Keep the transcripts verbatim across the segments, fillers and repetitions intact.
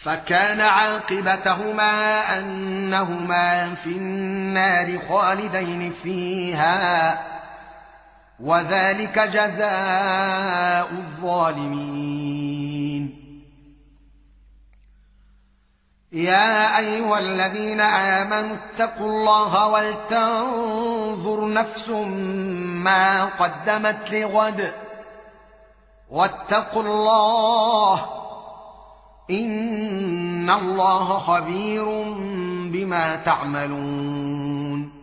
فكان عاقبتهما أنهما في النار خالدين فيها وذلك جزاء الظالمين. يا أيها الذين آمنوا اتقوا الله ولتنظر نفس ما قدمت لغد واتقوا الله إن الله خبير بما تعملون.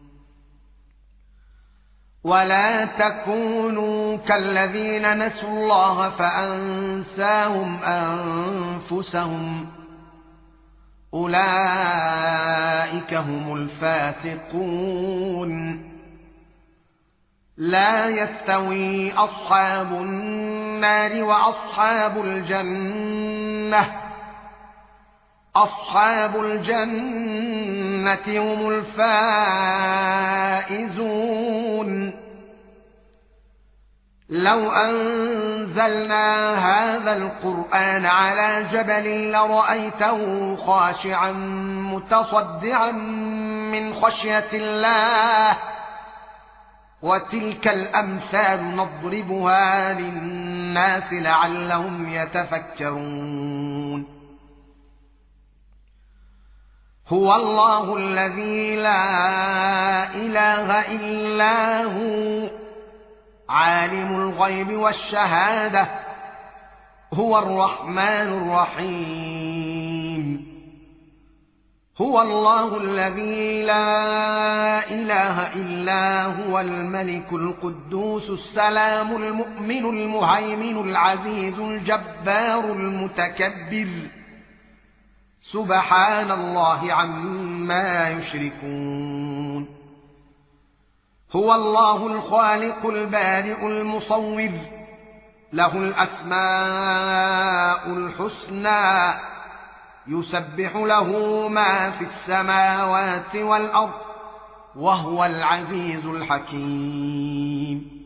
ولا تكونوا كالذين نسوا الله فأنساهم أنفسهم أولئك هم الفاسقون. لا يستوي أصحاب النار وأصحاب الجنة أصحاب الجنة هم الفائزون. لو أنزلنا هذا القرآن على جبل لرأيته خاشعا متصدعا من خشية الله وتلك الأمثال نضربها للناس لعلهم يتفكرون. هو الله الذي لا إله إلا هو عالم الغيب والشهادة هو الرحمن الرحيم. هو الله الذي لا إله إلا هو الملك القدوس السلام المؤمن المهيمن العزيز الجبار المتكبر سبحان الله عما يشركون. هو الله الخالق البارئ المصور له الأسماء الحسنى يسبح له ما في السماوات والأرض وهو العزيز الحكيم.